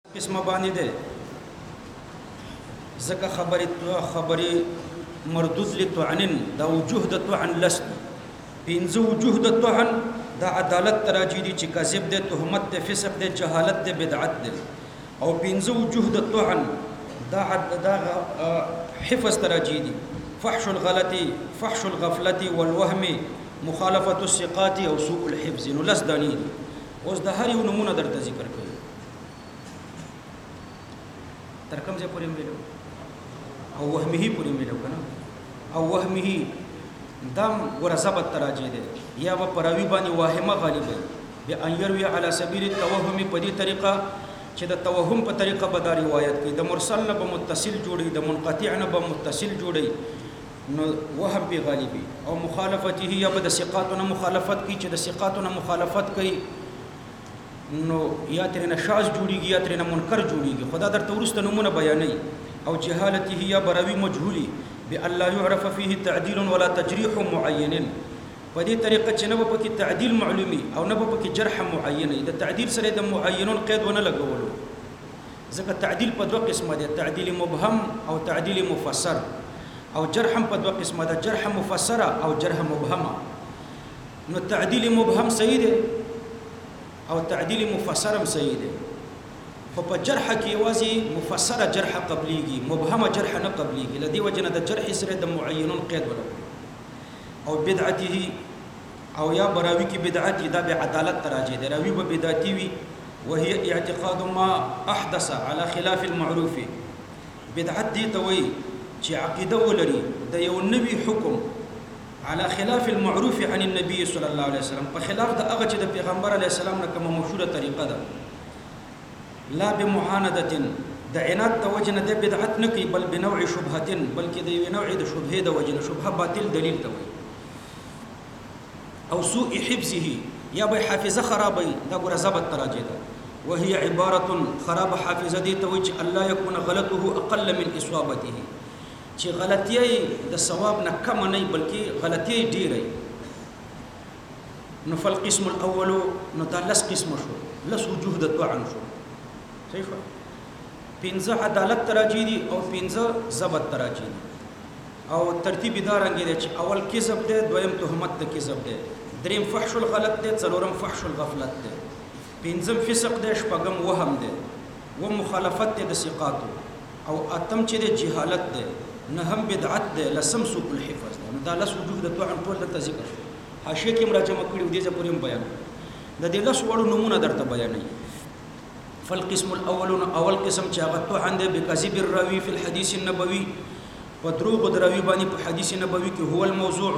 قسمه باندې ده زکه خبري مردود لطعن دا وجوه د طعن لست پنځه وجوه د طعن دا عدالت تراجی دي چې کذب ده تهمت ده فسق ده جهالت ده بدعت ده او پنځه وجوه د طعن دا حفظ تراجی دي فحش الغلطي فحش الغفلة والوهم مخالفة الثقات او سوء الحفظ نو لس دانی اوس د هر یو نمونه درته ذکر کوي تر کوم ځای پورې ویلو او وهمه پورې ویلو کنه او وهمه دم ورثبت تراجی ده یا په پراوی باندې واهمه غالب به ان يروي على سبيل التوهم په دې طریقه چې د توهم په طریقه به دا روایت کوي د مرسل نه به متصل جوړي د منقطع نه به متصل جوړي نو وهم به غالبي او مخالفته یا به د ثقاتونو مخالفت کوي چې د ثقاتونو مخالفت کوي نو یا ترنه شاذ جوړيږي یا ترنه منکر جوړيږي خدا درته ورسته نمونه بیانې او جهالته یا براوی مجهولي بالله يعرف فيه تعديل ولا تجريح معين په دې طریقه چې نه به پکې تعدیل معلومي او نه به پکې جرح معین د تعدیل سره د معینون قید ونه لګولو ځکه تعدیل په دوه قسمه دي تعدیل مبهم او تعدیل مفسر او جرح په دوه قسمه ده جرح مفسره او جرح مبهمه نو تعدیل مبهم صحیح دی او تعدیل مفسر هم صحیح دی خو په جرح کې وازي مفسره جرح قبليږي مبهمه جرح نه قبليږي لدی وجنه د جرح سره د معینون قید ولګولو او بدعته او یا براوی کی بدعت دا به عدالت تراجه دی راوی به بدعتي وي وهي اعتقاد ما احدث على خلاف المعروف بدعت دي توي چې عقیده ولري د یو نبی حکم على خلاف المعروف عن النبي صلى الله عليه وسلم په خلاف د هغه چې د پیغمبر علی السلام نه کومه مشهوره طریقه ده لا بمعانده د عناد د وجنه د بدعت نه کوي بل بنوع شبهه بلکې د یو نوع د شبهه د وجنه شبهه باطل دلیل ته وي او سوء حفظه یا به حافظه خرابي دا ګره ضبط تراجه ده وهي عباره خراب حافظه دي ته وي چې الله يكون غلطه اقل من اصابته چې غلطي د ثواب نه کم نه بلکې غلطي ډیره نو فالقسم الاول نو دا لس قسم شو لس وجوه د طعن شو صحیح پنځه عدالت تراجی دي او پنځه ضبط تراجی دي او ترتیب دارنګ دي چې اول کذب ده دویم تهمت ده کذب ده دریم فحش الغلط ده څلورم فحش الغفلت ده پنځم فسق ده شپږم وهم ده و مخالفت ده د ثقات او اتم چې ده جهالت ده نهم بدعت ده لسم سوء الحفظ ده دا لس وجوه د طعن ټول د ذکر حاشیه کې مراجعه کړو دي چې پورې بیان د دې لس وړو نمونه درته بیانې فالقسم الاول اول قسم چې هغه طعن ده بکذب الراوي في الحديث النبوي ودروغ دراوی باندې په حدیث نبوي کې هو الموضوع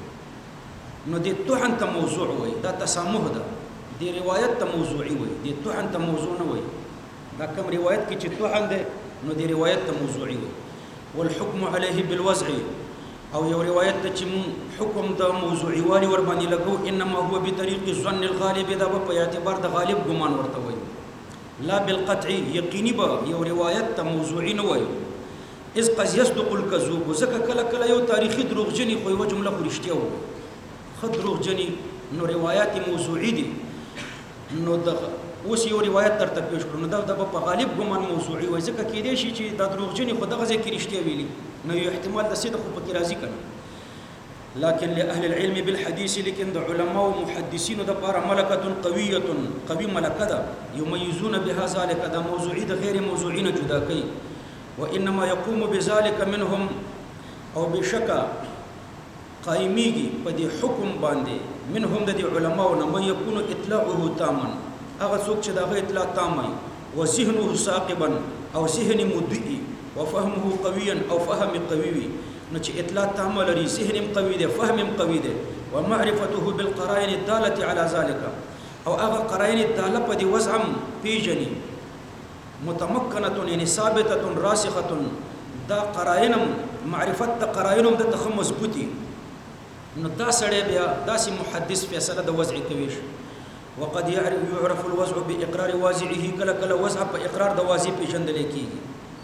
نو دې طعن ته موضوع وي دا تسامح ده دې روایت ته موضوعي وي دې طعن ته موضوع نه وي دا کوم روایت کې چې طعن ده نو دې روایت ته موضوعي وي والحكم عليه بالوضع او یو روایت ته چې حکم د موضوعي والی ور باندې لګو انما هو بطريق الظن الغالب دا په اعتبار د غالب ګمان ورته وي لا بالقطع یقیني به یو روایت ته موضوعي نه وي اس قد يصدق الكذوب زکه کله کله یو تاریخي دروغجنی خو یو جمله خو رښتیا و خو دروغجنی نو روایت موضوعي دي نو د اوس یو روایت ترته پیش کړو نو دا د په غالب ګمان موضوعي وای ځکه کې دي شي چې د دروغجنی خو دغه ځکه رښتیا ویلي نو یو احتمال د صدق په کې راځي کنه لكن لاهل العلم بالحديث لكن علماء ومحدثين د لپاره ملکه قوي ملکه ده يميزون بها ذلك دا موضوعي د غیر موضوعي نه جدا کوي وانما يقوم بذلك منهم او بشکا قائميږي په دې حکم باندې منهم د علماء نه من يكون اطلاعه تاما هغه څوک چې دغه اطلاع تامه او ذهنه ثاقبا او ذهن مدعي وفهمه قويا او فهم قوي نو چې اطلاع تامه لري ذهن قوي دی فهم قوي دی ومعرفته بالقرائن الداله على ذلك او هغه قرائن الداله په دې وضع پیژني متمکنه یعنی ثابته راسخه دا قرائنم معرفت د قرائنم د تخمس بوتي نو دا سړی بیا داسې محدث فیصله د وضع کوي وقد يعرف الوضع باقرار واضعه کله کله وضع په اقرار د واضع پیژندل کیږي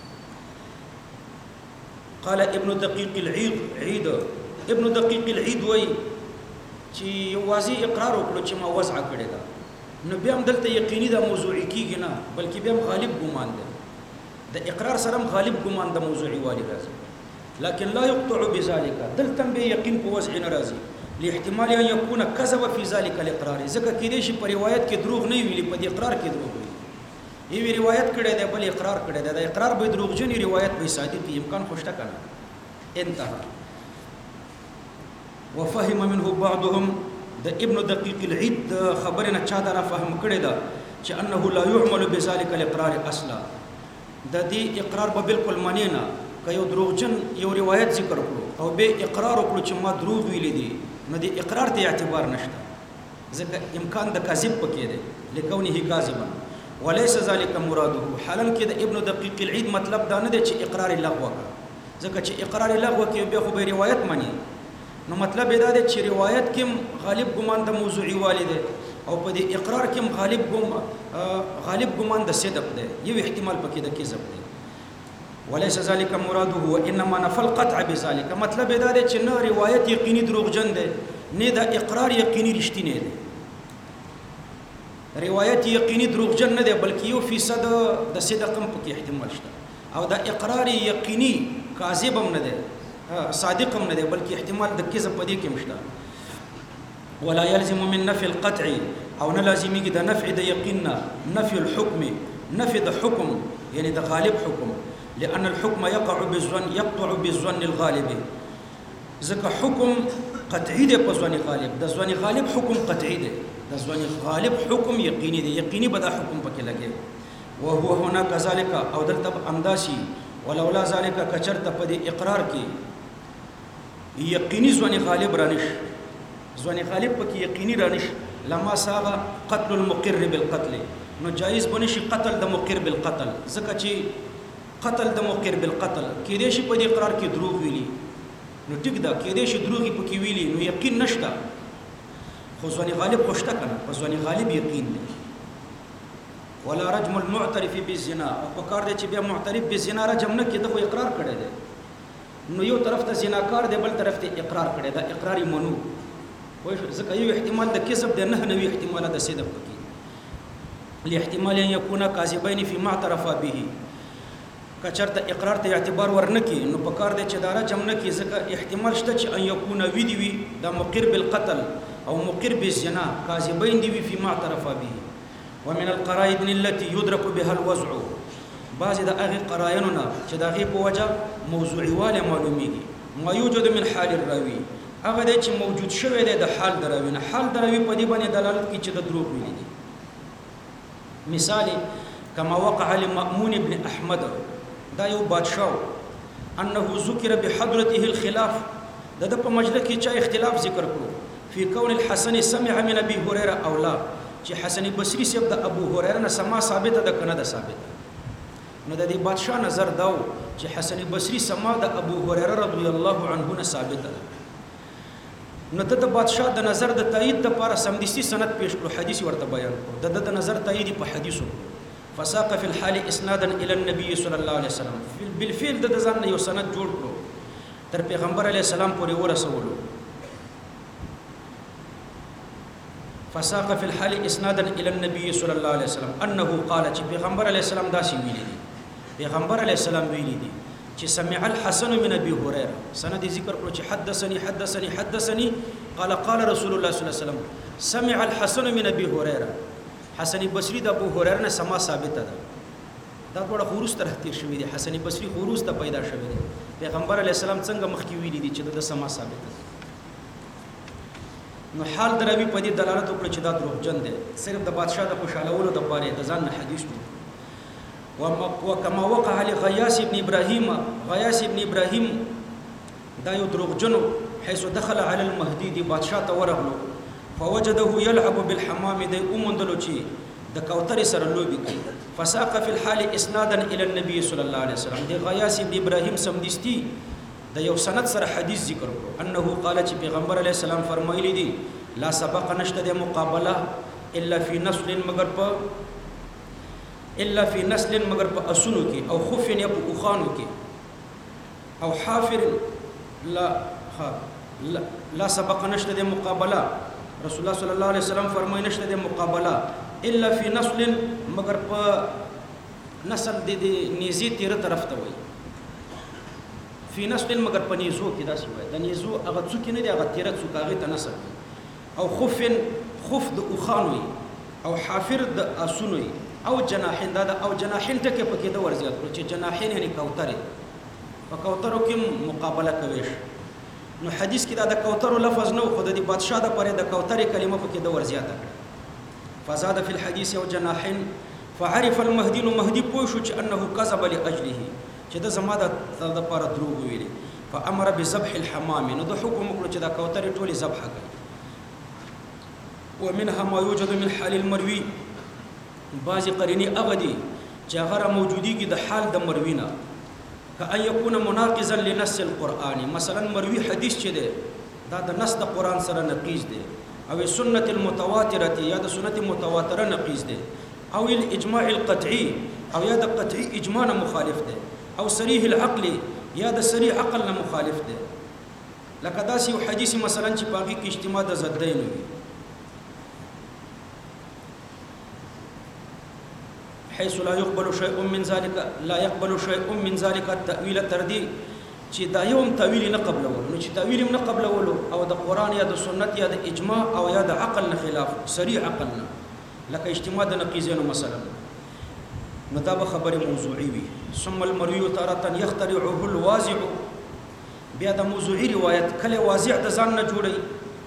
قال ابن دقيق العيد ابن دقيق العيد وای چې واضع اقرار وکړو چې ما وضع کړی دا نو بیا هم دلته یقیني دا موضوعي کیږي نه بلکې بیا هم غالب ګمان دی د اقرار سره هم غالب ګمان د موضوعي والی راځي لكن لا يقطع بذلك دلته به یقین په وضع نه راځي لاحتمال ان يكون كذب في ذلك الاقرار ځکه کېدای شي په روایت کې دروغ نه ویلي په دې اقرار کې دروغ ویلي یوه روایت کړی دی بل اقرار کړی دی د اقرار به دروغجنې روایت به صادق امکان خوشته کنه انتهى وفهم منه بعضهم د ابن دقیق العید خبرنا چا دا فهم کړی دا چې انه لا يعمل بذلك الاقرار اصلا د دې اقرار به بالکل معنی نه که یو دروغجن یو روایت ذکر کړو او به اقرار وکړو چې ما دروغ ویلي دي نو د اقرار ته اعتبار نشته ځکه امکان د کذب پکې دی لکونه کاذبا وليس ذلك مراده حالا کې د ابن دقیق العید مطلب دا نه دی چې اقرار لغو ځکه چې اقرار لغو کې به خو به روایت معنی نو مطلب دا دی چې روایت کې غالب ګمان د موضوعي والی دی او په دې اقرار کې غالب ګمان د صدق دی یو احتمال پکې د کذب دی وليس ذلك مراده وانما نفى القطع بذلك مطلب دا دی چې نه روایت یقیني دروغجن دی نه د اقرار یقیني رښتینی دی روایت یقیني دروغجن نه دی بلکې 1% د صدق هم پکې احتمال شته او د اقرار یقیني کاذب هم نه دی صادق هم نه دی بلکې احتمال د کذب پدې کې مشته ولا يلزم من نفي القطع او نه لازمي د نفع د یقیننا نفي الحكم نفي د حکم یعنی د غالب حکم لأن الحكم يقطع بالظن الغالب ځکه حکم قطعي دی په ظن غالب د ظن غالب حکم قطعي دی د ظن غالب حکم یقیني دی یقیني به دا حکم پکې لګي وهو هنا كذلك او دلته انداشي ولولا ذلك کچرته په دې اقرار کې یقیني ظن غالب رانش ظن غالب پکې یقیني رانش لما ساغ قتل المقر بالقتل نو جایز بنشي قتل د مقر بالقتل ځکه چې قتل د مقر بالقتل کې دې شي په دې اقرار کې دروغ ویلي نو ټیک دا کې دې شي دروغي پکې ویلي نو یقین نشته خو ځواني غالب خوشته کنه په ځواني غالب یقین دی ولا رجم المعترف بالزنا او په کار دې چې بیا معترف بالزنا رجم نه کې د خو اقرار کړی دی نو یو طرف ته زناکار دی بل طرف ته اقرار کړی دا اقرار منو وای ځکه یو احتمال د کذب دی نه نوې احتمال د صدق پکې لاحتمال ان يكون كاذبين فيما اعترف به کچرته اقرار ته اعتبار ورنکي نو په کار دی چې دارا جمع کې ځکه احتمال شته چې ان يكون وی دا مقر بالقتل او مقر بالزنا كاذبين دی فيما اعترف به ومن القرائن التي يدرك بها الوضع بعض د هغه قرائنونه چې د هغه په وجه موضوعي واله معلومیږي ما يوجد من حال الراوي هغه د چې موجود شوی دی د حال دراوی نه حال دراوی په دې باندې دلالت کوي چې د دروغ ویلي دي مثال كما وقع لمأمون ابن احمد دا یو بادشاہ انه ذکر بحضرته الخلاف د په مجلس کې چا اختلاف ذکر کړو فی کون الحسن سمع من ابي هريره او لا چې حسن بصری صاحب د ابو هريره نه سما ثابته ده کنه ده ثابته نو د دې بادشاہ نظر داو چې حسن بصری سما د ابو هريره رضی الله عنه نه ثابته ده نو د بادشاہ د نظر د تایید د لپاره سمدستي سند پیش کړو حدیث ورته بیان کړو د نظر تایید په حدیثو فساق في الحال اسنادا الى النبي صلى الله عليه وسلم بالفعل د ځان یو سند جوړ کړو تر پیغمبر علیه السلام پورې ورسولو فساق في الحال اسنادا الى النبي صلى الله عليه وسلم انه قال چې پیغمبر علیه السلام داسې ویلي دي پیغمبر علیه السلام ویلي دي چې سمع الحسن من ابي هريره سند ذکر کړو چې حدثني قال رسول الله صلى الله عليه وسلم سمع الحسن من ابي هريره حسن بصری د ابو هريره نه سما ثابته ده دا ټول خروس تر تیر شوی دي حسن بصری خروس ته پیدا شوی دي پیغمبر علی السلام څنګه مخکې ویلي دي چې د سما ثابته ده نو حال دروي په دې دلالت وکړي چې دا دروغجن دي صرف د بادشاہ د خوشالولو د پاره د ځان حدیث وو وكما وقع لغياث ابن ابراهيم دا یو دروغجن حيث دخل على المهدي دي بادشاہ ته ورغلو فوجده يلعب بالحمام د اومندلو چې د کوتر سره لوبي کوي فساق في الحال اسنادا الى النبي صلى الله عليه وسلم د غیاث ابن ابراهيم سمدستي د یو سند سره حدیث ذکر کو انه قال چې پیغمبر علیه السلام فرمایلی دي لا سبق نشته د مقابله الا في نسل مگر په اسونو کې او خف یا په اوخانو کې او حافر لا سبق نشته د مقابله رسول الله صلی الله علیه وسلم فرمایي نشته د مقابله الا فی نسل مگر په نسل د نیزی تیر طرف ته وای فی نسل مگر په نیزو کې داسې وای د نیزو هغه څوک نه دی هغه تیر څوک هغه ته نسل او خف د اوخانوي او حافر د اسونوي او جناحین دا او جناحین ټکه پکې د ورزيات چې جناحین یعنی کوتره په کوترو کې مقابله کوي نو حدیث کې دا د کوترو لفظ نو خود د بادشاہ د پاره د کوترې کلمه پکې د ورزيات فزاد فی الحديث او جناحین فعرف المهدي نو مهدي پوه شو چې انه کذب لاجله چې د زما د لپاره دروغ ویلي فامر بذبح الحمام نو د حکم وکړو چې د کوترې ټولې ذبح کړي ومنها ما يوجد من حال المروي بعض قرینی اغدی چې هغه موجودی کې د حال د مروینا کأن يكون مناقضا لنص القرآن مثلا مروی حدیث چې ده دا د نص د قرآن سره نقیض ده او سنت المتواتره یا د سنت متواتره نقیض ده او الاجماع القطعي او یا د قطعي اجماع مخالف ده او صریح العقل یا د صریح عقل نه مخالف ده لکه داسې یو حدیث مثلا چې باقي کې اجتماع د ضدین وي حيث لا يقبل شيء من ذلك لا يقبل شيء من ذلك التأويل تردي چې دا یوم تأویل نه قبلولو نو چې تأویل نه قبلولو او د قرآن یا د سنت یا د اجماع او یا د عقل نه خلاف صریح عقل نه لکه اجتماع د نقیضینو مثلا نو دا به خبره موضوعي وي ثم المروي تارة يخترعه الواضع بیا د موضوعي روایت کله واضع د ځان نه جوړي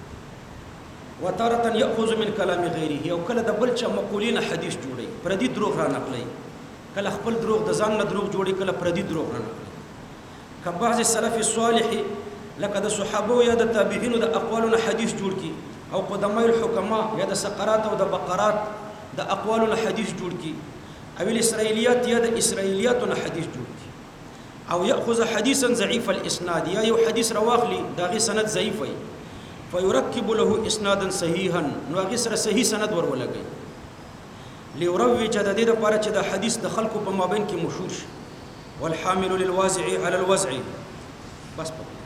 وتارة يأخذ من كلام غيره او کله د بل چا مقولین حدیث جوړي پردي دروغ را نقلي کله خپل دروغ د ځان نه دروغ جوړي کله پردي دروغ را نقلي کبعض السلف الصالح لکه د صحابه یا د تابعین د اقوالونو حدیث جوړ کی او قدماء الحکما یا د سقرات او د بقرات د اقوالونو حدیث جوړ کی او الاسرائیلیات یا د اسرائیلیاتونو حدیث جوړ کی او ياخذ حديثا ضعيف الاسناد یا یو حدیث رواخلی داغه سند ضعیف وي فيركب له اسنادا صحيحا نو هغه سره صحیح سند ورولګي ليروج د دې لپاره چې د حدیث د خلکو په مابین کې مشهور شي والحامل للوازع على الوزع بس